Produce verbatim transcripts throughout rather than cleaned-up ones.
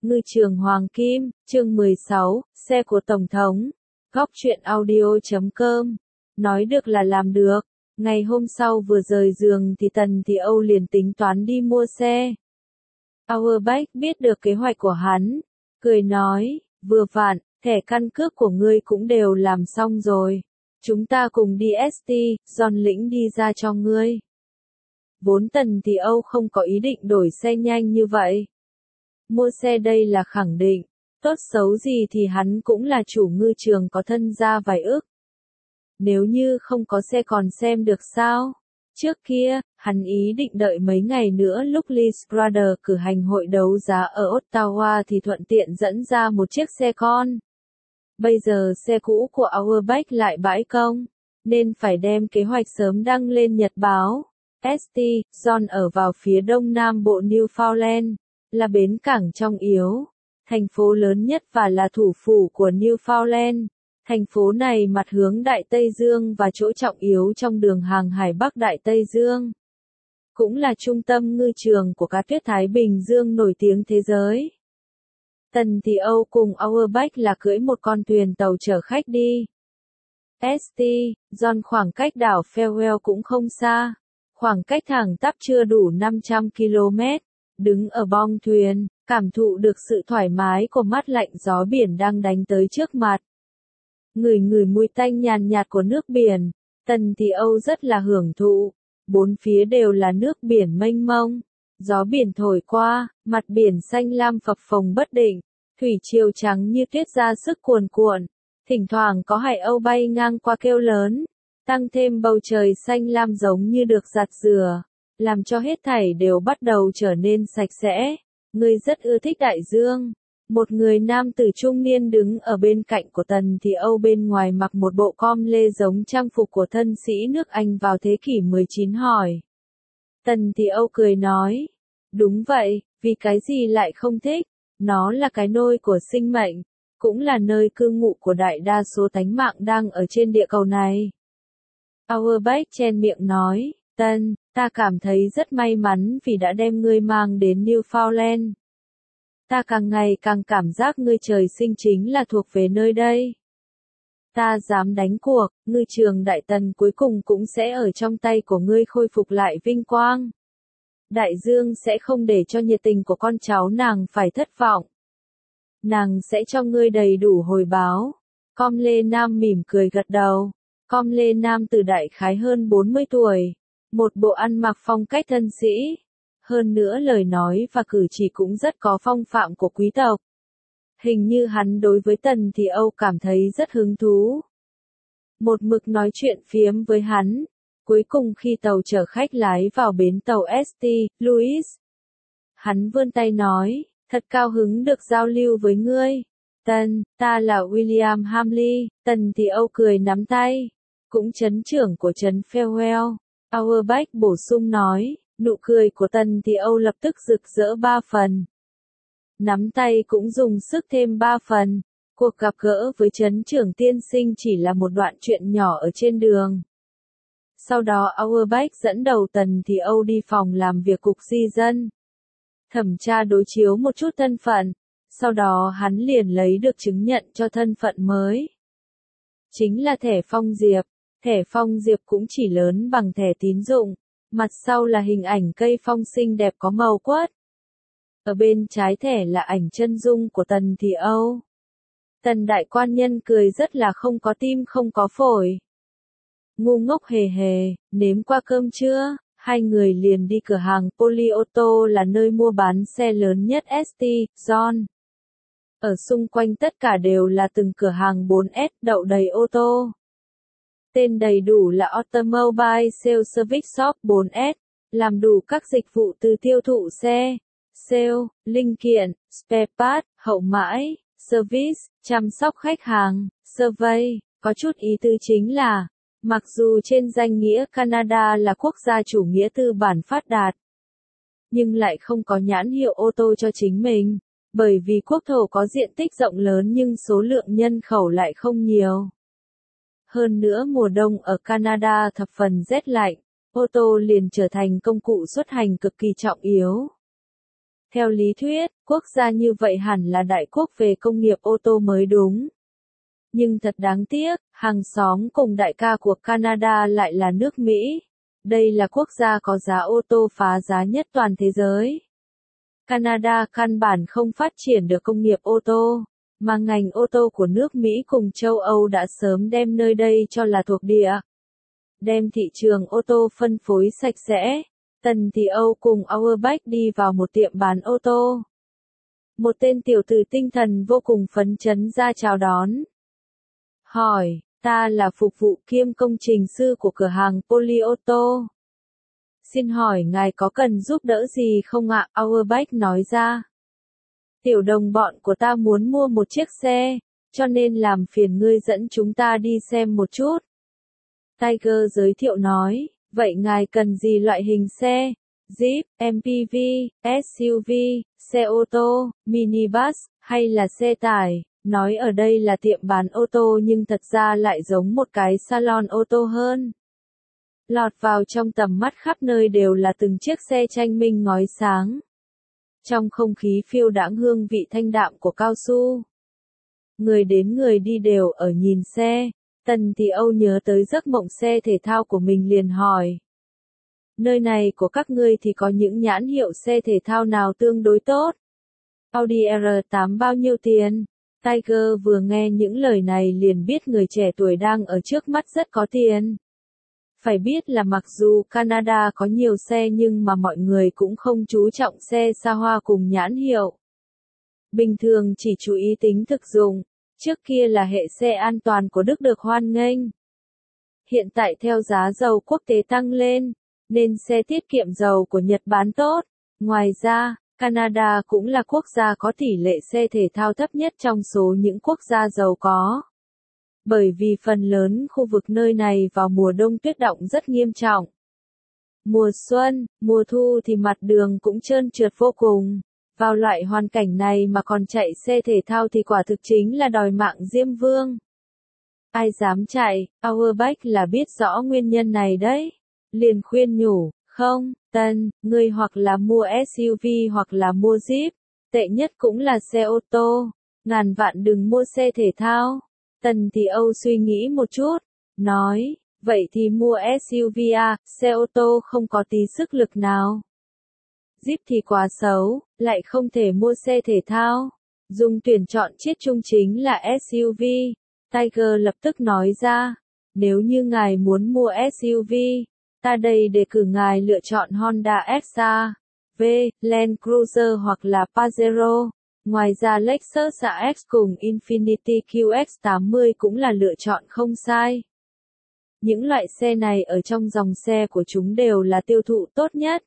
Ngư trường Hoàng Kim, chương mười sáu, xe của Tổng thống. Góc truyện audio chấm com. Nói được là làm được. Ngày hôm sau vừa rời giường thì Tần Thị Âu liền tính toán đi mua xe. Auerbach biết được kế hoạch của hắn. Cười nói, vừa vặn, thẻ căn cước của ngươi cũng đều làm xong rồi. Chúng ta cùng đi ét tê, John lĩnh đi ra cho ngươi. Vốn Tần Thị Âu không có ý định đổi xe nhanh như vậy. Mua xe đây là khẳng định, tốt xấu gì thì hắn cũng là chủ ngư trường có thân gia vài ức. Nếu như không có xe còn xem được sao? Trước kia, hắn ý định đợi mấy ngày nữa lúc Lee Brothers cử hành hội đấu giá ở Ottawa thì thuận tiện dẫn ra một chiếc xe con. Bây giờ xe cũ của Auerbach lại bãi công, nên phải đem kế hoạch sớm đăng lên nhật báo. ét tê, John ở vào phía đông nam bộ Newfoundland, là bến cảng trọng yếu, thành phố lớn nhất và là thủ phủ của Newfoundland. Thành phố này mặt hướng Đại Tây Dương và chỗ trọng yếu trong đường hàng hải Bắc Đại Tây Dương. Cũng là trung tâm ngư trường của cá tuyết Thái Bình Dương nổi tiếng thế giới. Tần Thị Âu cùng Auerbach là cưỡi một con thuyền tàu chở khách đi. ét tê, John khoảng cách đảo Farewell cũng không xa. Khoảng cách thẳng tắp chưa đủ năm trăm ki lô mét. Đứng ở bong thuyền, cảm thụ được sự thoải mái của mát lạnh gió biển đang đánh tới trước mặt. Ngửi ngửi mùi tanh nhàn nhạt của nước biển, Tần Thị Âu rất là hưởng thụ. Bốn phía đều là nước biển mênh mông. Gió biển thổi qua, mặt biển xanh lam phập phồng bất định. Thủy triều trắng như tuyết ra sức cuồn cuộn. Thỉnh thoảng có hải âu bay ngang qua kêu lớn. Tăng thêm bầu trời xanh lam giống như được giặt rửa. Làm cho hết thảy đều bắt đầu trở nên sạch sẽ. Ngươi rất ưa thích đại dương. Một người nam tử trung niên đứng ở bên cạnh của Tần Thị Âu bên ngoài mặc một bộ com lê giống trang phục của thân sĩ nước Anh vào thế kỷ mười chín hỏi. Tần Thị Âu cười nói. Đúng vậy, vì cái gì lại không thích? Nó là cái nôi của sinh mệnh, cũng là nơi cư ngụ của đại đa số tánh mạng đang ở trên địa cầu này. Auerbach chen miệng nói, Tân, ta cảm thấy rất may mắn vì đã đem ngươi mang đến Newfoundland. Ta càng ngày càng cảm giác ngươi trời sinh chính là thuộc về nơi đây. Ta dám đánh cuộc, ngư trường Đại Tần cuối cùng cũng sẽ ở trong tay của ngươi khôi phục lại vinh quang. Đại Dương sẽ không để cho nhiệt tình của con cháu nàng phải thất vọng. Nàng sẽ cho ngươi đầy đủ hồi báo. Com Lê Nam mỉm cười gật đầu. Com Lê Nam từ đại khái hơn bốn mươi tuổi. Một bộ ăn mặc phong cách thân sĩ. Hơn nữa lời nói và cử chỉ cũng rất có phong phạm của quý tộc. Hình như hắn đối với Tần Thị Âu cảm thấy rất hứng thú. Một mực nói chuyện phiếm với hắn. Cuối cùng khi tàu chở khách lái vào bến tàu ét tê, Louis. Hắn vươn tay nói, thật cao hứng được giao lưu với ngươi. Tần, ta là William Hamley. Tần Thị Âu cười nắm tay. Cũng trấn trưởng của trấn Farewell. Auerbach bổ sung nói, nụ cười của Tần Thị Âu lập tức rực rỡ ba phần. Nắm tay cũng dùng sức thêm ba phần. Cuộc gặp gỡ với trấn trưởng tiên sinh chỉ là một đoạn chuyện nhỏ ở trên đường. Sau đó Auerbach dẫn đầu Tần Thị Âu đi phòng làm việc cục di dân. Thẩm tra đối chiếu một chút thân phận. Sau đó hắn liền lấy được chứng nhận cho thân phận mới. Chính là thẻ Phong Diệp. Thẻ Phong Diệp cũng chỉ lớn bằng thẻ tín dụng. Mặt sau là hình ảnh cây phong xinh đẹp có màu quất. Ở bên trái thẻ là ảnh chân dung của Tần Thị Âu. Tần đại quan nhân cười rất là không có tim không có phổi. Ngu ngốc hề hề, nếm qua cơm chưa? Hai người liền đi cửa hàng Poly Auto là nơi mua bán xe lớn nhất ét tê, John. Ở xung quanh tất cả đều là từng cửa hàng bốn S đậu đầy ô tô. Tên đầy đủ là Automobile Sales Service Shop bốn S, làm đủ các dịch vụ từ tiêu thụ xe, sale, linh kiện, spare part, hậu mãi, service, chăm sóc khách hàng, survey. Có chút ý tứ chính là, mặc dù trên danh nghĩa Canada là quốc gia chủ nghĩa tư bản phát đạt, nhưng lại không có nhãn hiệu ô tô cho chính mình, bởi vì quốc thổ có diện tích rộng lớn nhưng số lượng nhân khẩu lại không nhiều. Hơn nữa mùa đông ở Canada thập phần rét lạnh, ô tô liền trở thành công cụ xuất hành cực kỳ trọng yếu. Theo lý thuyết, quốc gia như vậy hẳn là đại quốc về công nghiệp ô tô mới đúng. Nhưng thật đáng tiếc, hàng xóm cùng đại ca của Canada lại là nước Mỹ. Đây là quốc gia có giá ô tô phá giá nhất toàn thế giới. Canada căn bản không phát triển được công nghiệp ô tô, mà ngành ô tô của nước Mỹ cùng châu Âu đã sớm đem nơi đây cho là thuộc địa. Đem thị trường ô tô phân phối sạch sẽ, Tần Thị Âu cùng Auerbach đi vào một tiệm bán ô tô. Một tên tiểu tử tinh thần vô cùng phấn chấn ra chào đón. Hỏi, ta là phục vụ kiêm công trình sư của cửa hàng Polyauto. Xin hỏi ngài có cần giúp đỡ gì không ạ? Auerbach nói ra. Tiểu đồng bọn của ta muốn mua một chiếc xe, cho nên làm phiền ngươi dẫn chúng ta đi xem một chút. Tiger giới thiệu nói, vậy ngài cần gì loại hình xe? Jeep, em pê vê, ét u vê, xe ô tô, minibus, hay là xe tải? Nói ở đây là tiệm bán ô tô nhưng thật ra lại giống một cái salon ô tô hơn. Lọt vào trong tầm mắt khắp nơi đều là từng chiếc xe tranh minh ngói sáng. Trong không khí phiêu đãng hương vị thanh đạm của cao su. Người đến người đi đều ở nhìn xe. Tần Thị Âu nhớ tới giấc mộng xe thể thao của mình liền hỏi. Nơi này của các ngươi thì có những nhãn hiệu xe thể thao nào tương đối tốt? Audi R tám bao nhiêu tiền? Tiger vừa nghe những lời này liền biết người trẻ tuổi đang ở trước mắt rất có tiền. Phải biết là mặc dù Canada có nhiều xe nhưng mà mọi người cũng không chú trọng xe xa hoa cùng nhãn hiệu. Bình thường chỉ chú ý tính thực dụng, trước kia là hệ xe an toàn của Đức được hoan nghênh. Hiện tại theo giá dầu quốc tế tăng lên, nên xe tiết kiệm dầu của Nhật bán tốt. Ngoài ra, Canada cũng là quốc gia có tỷ lệ xe thể thao thấp nhất trong số những quốc gia giàu có. Bởi vì phần lớn khu vực nơi này vào mùa đông tuyết động rất nghiêm trọng. Mùa xuân, mùa thu thì mặt đường cũng trơn trượt vô cùng. Vào loại hoàn cảnh này mà còn chạy xe thể thao thì quả thực chính là đòi mạng Diêm Vương. Ai dám chạy, Auerbach là biết rõ nguyên nhân này đấy. Liền khuyên nhủ, không, Tân, ngươi hoặc là mua ét u vê hoặc là mua Jeep. Tệ nhất cũng là xe ô tô. Ngàn vạn đừng mua xe thể thao. Tần Thị Âu suy nghĩ một chút, nói, vậy thì mua ét u vê à, xe ô tô không có tí sức lực nào. Jeep thì quá xấu, lại không thể mua xe thể thao. Dùng tuyển chọn chiết chung chính là ét u vê. Tiger lập tức nói ra, nếu như ngài muốn mua ét u vê, ta đây đề cử ngài lựa chọn Honda ét a vê, Land Cruiser hoặc là Pajero. Ngoài ra Lexus a ích cùng Infiniti quy ích tám mươi cũng là lựa chọn không sai. Những loại xe này ở trong dòng xe của chúng đều là tiêu thụ tốt nhất.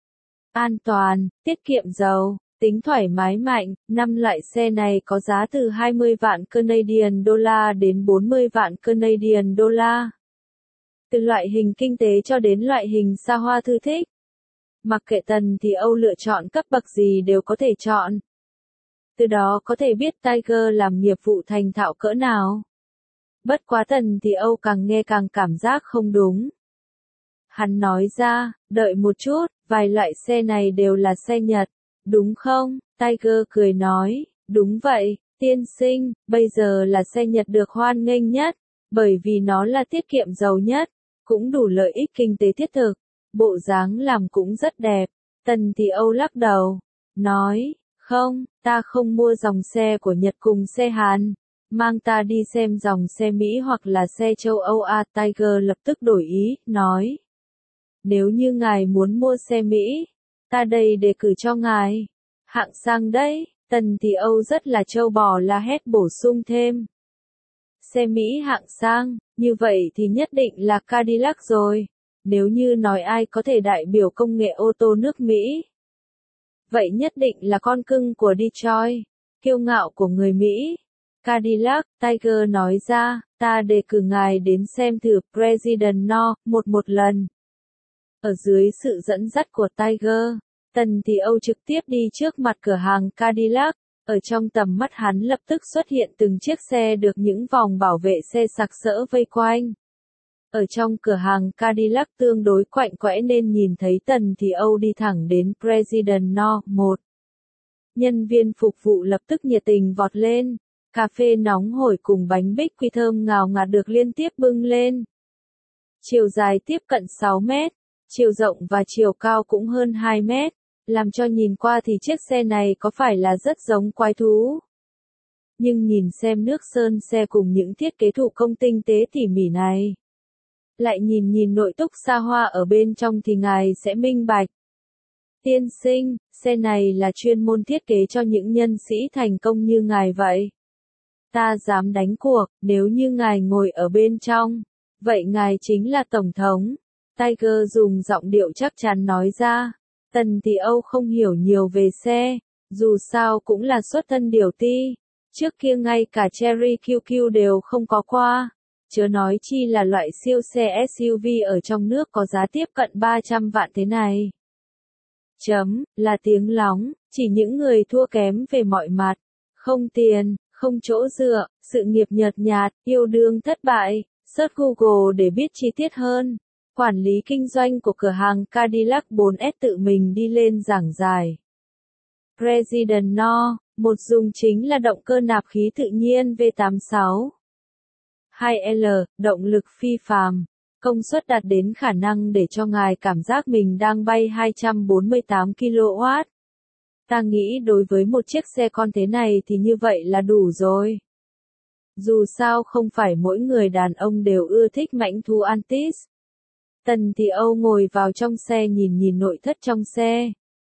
An toàn, tiết kiệm dầu, tính thoải mái mạnh, năm loại xe này có giá từ hai mươi vạn Canadian Dollar đến bốn mươi vạn Canadian Dollar. Từ loại hình kinh tế cho đến loại hình xa hoa thư thích. Mặc kệ Tần thì Âu lựa chọn cấp bậc gì đều có thể chọn. Từ đó có thể biết Tiger làm nghiệp vụ thành thạo cỡ nào. Bất quá Tần thì Âu càng nghe càng cảm giác không đúng. Hắn nói ra, đợi một chút, vài loại xe này đều là xe Nhật, đúng không? Tiger cười nói, đúng vậy, tiên sinh, bây giờ là xe Nhật được hoan nghênh nhất, bởi vì nó là tiết kiệm dầu nhất, cũng đủ lợi ích kinh tế thiết thực, bộ dáng làm cũng rất đẹp. Tần thì Âu lắc đầu, nói, không, ta không mua dòng xe của Nhật cùng xe Hàn, mang ta đi xem dòng xe Mỹ hoặc là xe châu Âu à. Tiger lập tức đổi ý, nói, nếu như ngài muốn mua xe Mỹ, ta đây đề cử cho ngài, hạng sang đấy. Tần thì Âu rất là trâu bò la hét bổ sung thêm. Xe Mỹ hạng sang, như vậy thì nhất định là Cadillac rồi, nếu như nói ai có thể đại biểu công nghệ ô tô nước Mỹ. Vậy nhất định là con cưng của Detroit, kiêu ngạo của người Mỹ. Cadillac, Tiger nói ra, ta đề cử ngài đến xem thử President No. một một lần. Ở dưới sự dẫn dắt của Tiger, Tần thì Âu trực tiếp đi trước mặt cửa hàng Cadillac, ở trong tầm mắt hắn lập tức xuất hiện từng chiếc xe được những vòng bảo vệ xe sặc sỡ vây quanh. Ở trong cửa hàng Cadillac tương đối quạnh quẽ nên nhìn thấy Tần thì Âu đi thẳng đến President No. một. Nhân viên phục vụ lập tức nhiệt tình vọt lên. Cà phê nóng hổi cùng bánh bích quy thơm ngào ngạt được liên tiếp bưng lên. Chiều dài tiếp cận sáu mét, chiều rộng và chiều cao cũng hơn hai mét, làm cho nhìn qua thì chiếc xe này có phải là rất giống quái thú. Nhưng nhìn xem nước sơn xe cùng những thiết kế thủ công tinh tế tỉ mỉ này. Lại nhìn nhìn nội thất xa hoa ở bên trong thì ngài sẽ minh bạch. Tiên sinh, xe này là chuyên môn thiết kế cho những nhân sĩ thành công như ngài vậy. Ta dám đánh cuộc, nếu như ngài ngồi ở bên trong, vậy ngài chính là Tổng thống. Tiger dùng giọng điệu chắc chắn nói ra. Tần Thị Âu không hiểu nhiều về xe, dù sao cũng là xuất thân điều ti. Trước kia ngay cả Cherry quy quy đều không có qua. Chớ nói chi là loại siêu xe ét u vê ở trong nước có giá tiếp cận ba trăm vạn thế này. Chấm, là tiếng lóng, chỉ những người thua kém về mọi mặt. Không tiền, không chỗ dựa, sự nghiệp nhợt nhạt, yêu đương thất bại. Search Google để biết chi tiết hơn. Quản lý kinh doanh của cửa hàng Cadillac bốn S tự mình đi lên giảng giải. President No, một dùng chính là động cơ nạp khí tự nhiên V tám mươi sáu. hai L, động lực phi phàm. Công suất đạt đến khả năng để cho ngài cảm giác mình đang bay hai trăm bốn mươi tám ki lô oát. Ta nghĩ đối với một chiếc xe con thế này thì như vậy là đủ rồi. Dù sao không phải mỗi người đàn ông đều ưa thích mãnh thú Antis. Tần Thị Âu ngồi vào trong xe nhìn nhìn nội thất trong xe.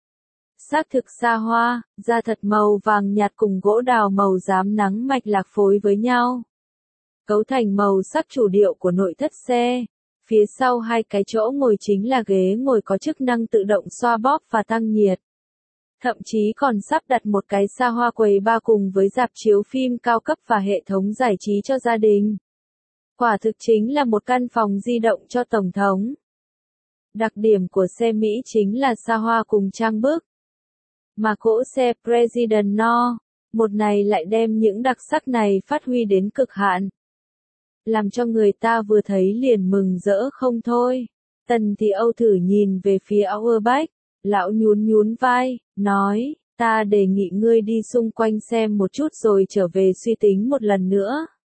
Xác thực xa hoa, da thật màu vàng nhạt cùng gỗ đào màu rám nắng mạch lạc phối với nhau. Cấu thành màu sắc chủ điệu của nội thất xe. Phía sau hai cái chỗ ngồi chính là ghế ngồi có chức năng tự động xoa bóp và tăng nhiệt. Thậm chí còn sắp đặt một cái xa hoa quầy bar cùng với rạp chiếu phim cao cấp và hệ thống giải trí cho gia đình. Quả thực chính là một căn phòng di động cho Tổng thống. Đặc điểm của xe Mỹ chính là xa hoa cùng trang bức. Mà cỗ xe President No, một này lại đem những đặc sắc này phát huy đến cực hạn. Làm cho người ta vừa thấy liền mừng rỡ không thôi. Tần Thị Âu thử nhìn về phía Auerbach, lão nhún nhún vai, nói, ta đề nghị ngươi đi xung quanh xem một chút rồi trở về suy tính một lần nữa.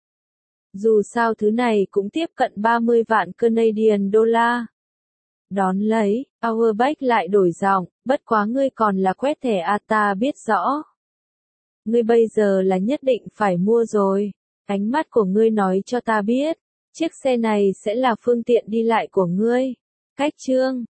Dù sao thứ này cũng tiếp cận ba mươi vạn Canadian dollar. Đón lấy, Auerbach lại đổi giọng, bất quá ngươi còn là quét thẻ à, ta biết rõ. Ngươi bây giờ là nhất định phải mua rồi. Ánh mắt của ngươi nói cho ta biết, chiếc xe này sẽ là phương tiện đi lại của ngươi. Cách chương